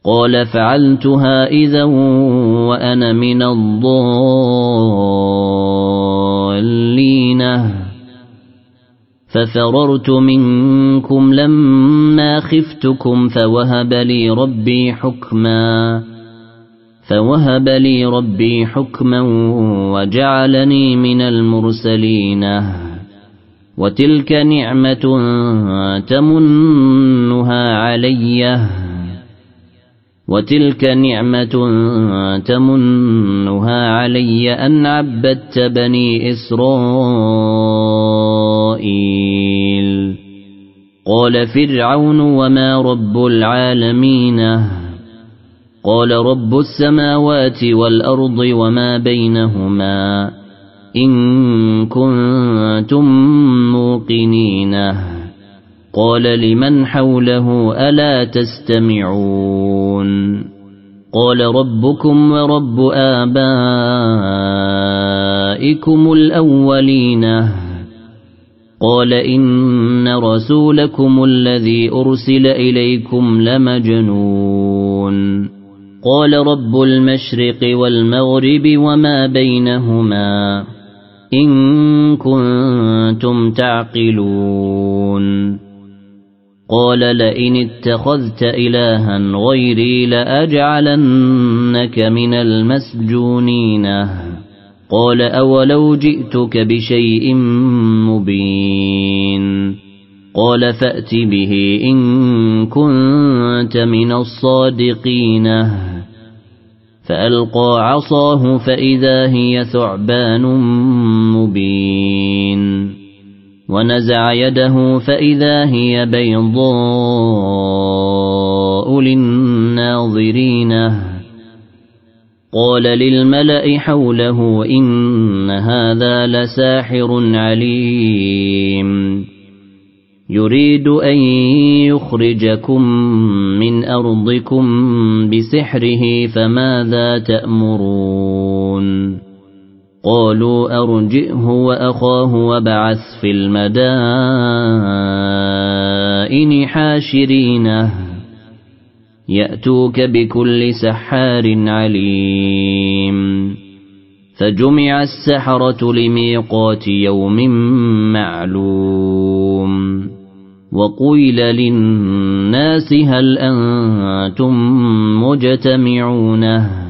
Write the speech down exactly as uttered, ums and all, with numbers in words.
قال فعلتها إذا وأنا من الضالين ففررت منكم لما خفتكم فوهب لي ربي حكما فوهب لي ربي حكما وجعلني من المرسلين وتلك نعمة تمنها علي وتلك نعمة تمنها علي أن عبدت بني إسرائيل قال فرعون وما رب العالمين قال رب السماوات والأرض وما بينهما إن كنتم موقنين قال لمن حوله ألا تستمعون قال ربكم ورب آبائكم الأولين قال إن رسولكم الذي أرسل إليكم لمجنون قال رب المشرق والمغرب وما بينهما إن كنتم تعقلون قال لئن اتخذت إلها غيري لأجعلنك من المسجونين قال أولو جئتك بشيء مبين قال فأت به إن كنت من الصادقين فألقى عصاه فإذا هي ثعبان مبين ونزع يده فإذا هي بيضاء للناظرين قال للملأ حوله إن هذا لساحر عليم يريد أن يخرجكم من أرضكم بسحره فماذا تأمرون قالوا أرجئه وأخاه وابعث في المدائن حاشرين يأتوك بكل سحار عليم فجمع السحرة لميقات يوم معلوم وقيل للناس هل أنتم مجتمعون